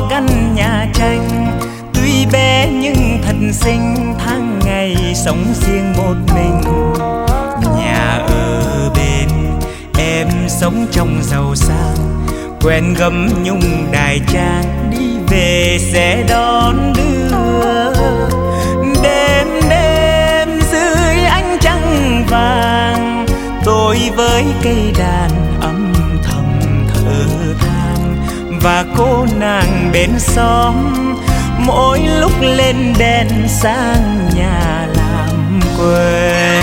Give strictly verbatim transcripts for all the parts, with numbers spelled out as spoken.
căn nhà tranh, tuy bé nhưng thật xinh, tháng ngày sống riêng một mình. Nhà ở bên em sống trong giàu sang, quen gấm nhung đài trang, đi về sẽ đón đưa. Đêm đêm dưới ánh trăng vàng, tôi với cây đàn âm thầm thở than, và cô nàng bên xóm mỗi lúc lên đèn sang nhà làm quen.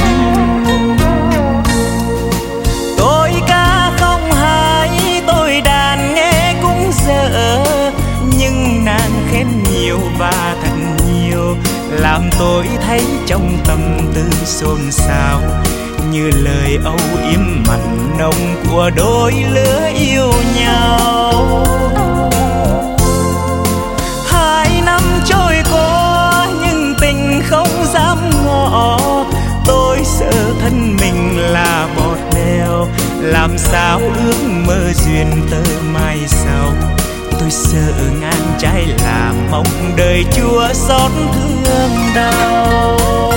Tôi ca không hay, tôi đàn nghe cũng dở, nhưng nàng khen nhiều và thật nhiều, làm tôi thấy trong tâm tư xôn xao, như lời âu yếm mặn nồng của đôi lứa yêu nhau. Hai năm trôi qua nhưng tình không dám ngỏ, tôi sợ thân mình là bọt đèo, làm sao ước mơ duyên tơ mai sau. Tôi sợ ngang trái là mong đời chua xót thương đau.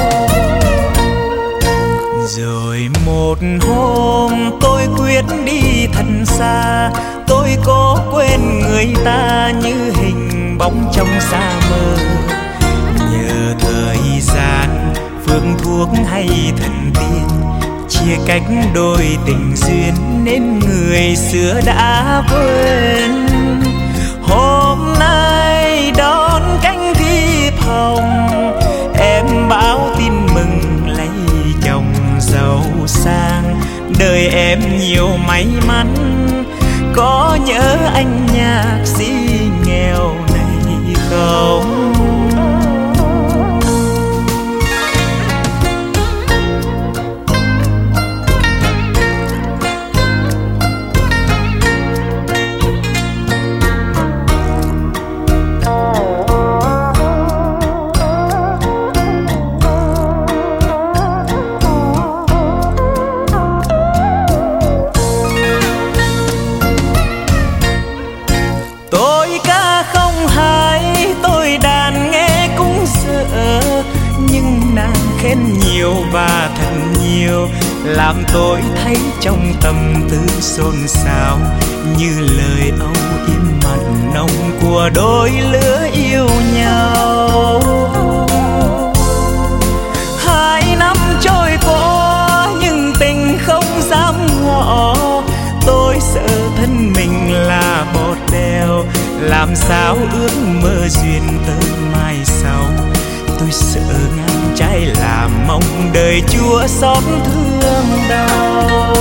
Rồi một hôm tôi quyết đi thật xa, tôi cố quên người ta như hình bóng trong xa mơ. Nhờ thời gian, phương thuốc hay thần tiên, chia cách đôi tình duyên nên người xưa đã quên. Hôm nay đón cánh thiệp hồng, em báo tin mừng lấy chồng giàu sang. Đời em nhiều may mắn, có nhớ anh nhạc sĩ nghèo này không? Khen nhiều và thật nhiều, làm tôi thấy trong tâm tư xôn xao, như lời âu yếm mặn nồng của đôi lứa yêu nhau. Hai năm trôi qua nhưng tình không dám ngỏ, tôi sợ thân mình là bọt đèo, làm sao ước mơ duyên tơ mai sau. Tôi sợ ngang trái là mong đời chua xót thương đau.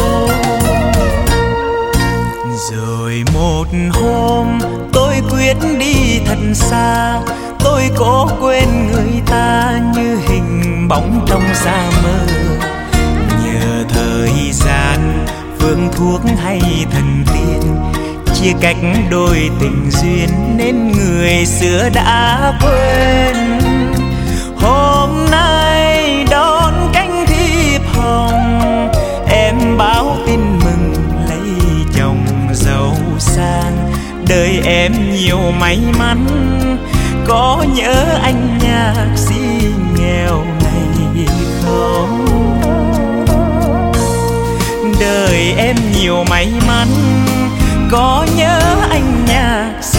Rồi một hôm tôi quyết đi thật xa, tôi cố quên người ta như hình bóng trong xa mơ. Nhờ thời gian, phương thuốc hay thần tiên, chia cách đôi tình duyên nên người xưa đã quên. Hôm nay đón cánh thiệp hồng, em báo tin mừng lấy chồng giàu sang. Đời em nhiều may mắn, có nhớ anh nhạc sĩ nghèo này không? Đời em nhiều may mắn, có nhớ anh nhạc